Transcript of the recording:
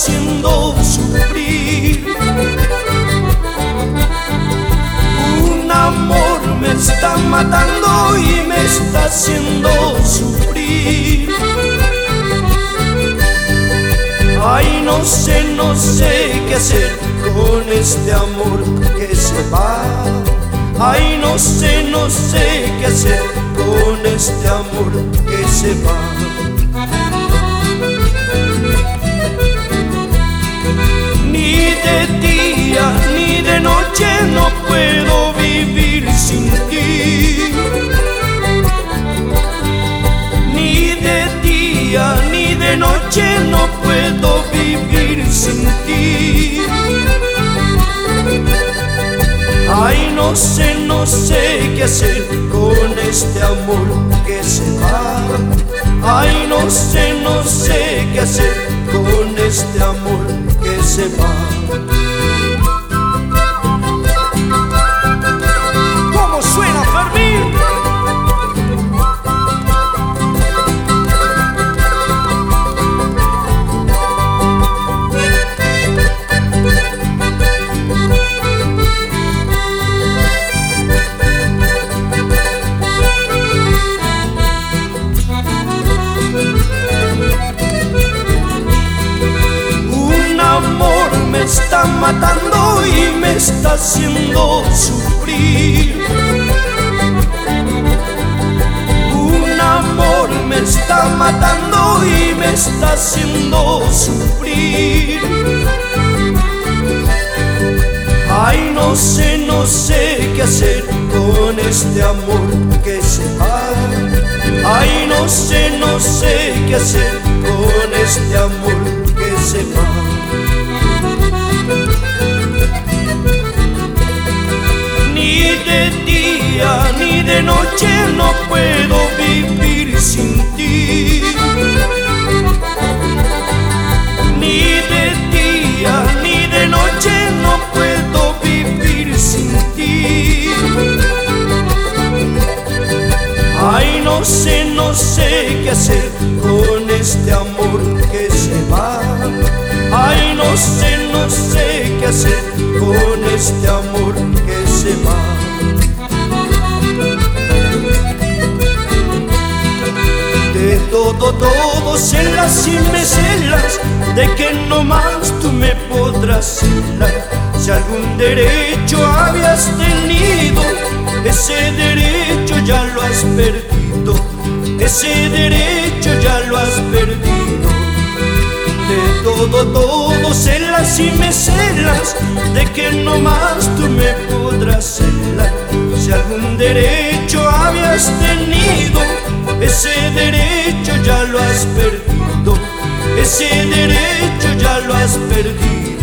haciendo sufrir. Un amor me está matando y me está haciendo sufrir. Ay, no sé qué hacer con este amor que se va. Ay, no sé qué hacer con este amor que se va. Ni de día ni de noche no puedo vivir sin ti. Ni de día ni de noche no puedo vivir sin ti. Ay, no sé qué hacer con este amor que se va. Ay, no sé qué hacer con este amor que se va. ¿Cómo suena, Fermín? Me está matando y me está haciendo sufrir. Un amor me está matando y me está haciendo sufrir. Ay, no sé qué hacer con este amor que se va. Ay, no sé qué hacer con este amor que se va. Ni de día ni de noche no puedo vivir sin ti. Ni de día ni de noche no puedo vivir sin ti. Ay, no sé qué hacer con este amor que se va. Ay, no sé qué hacer con este amor que se va. De todo celas y me celas, de que no más tú me podrás celar. Si algún derecho habías tenido, ese derecho ya lo has perdido. Ese derecho ya lo has perdido. De todo celas y me celas, de que no más tú me podrás celar. Si algún derecho habías tenido, ese derecho ya lo has perdido. Ese derecho ya lo has perdido.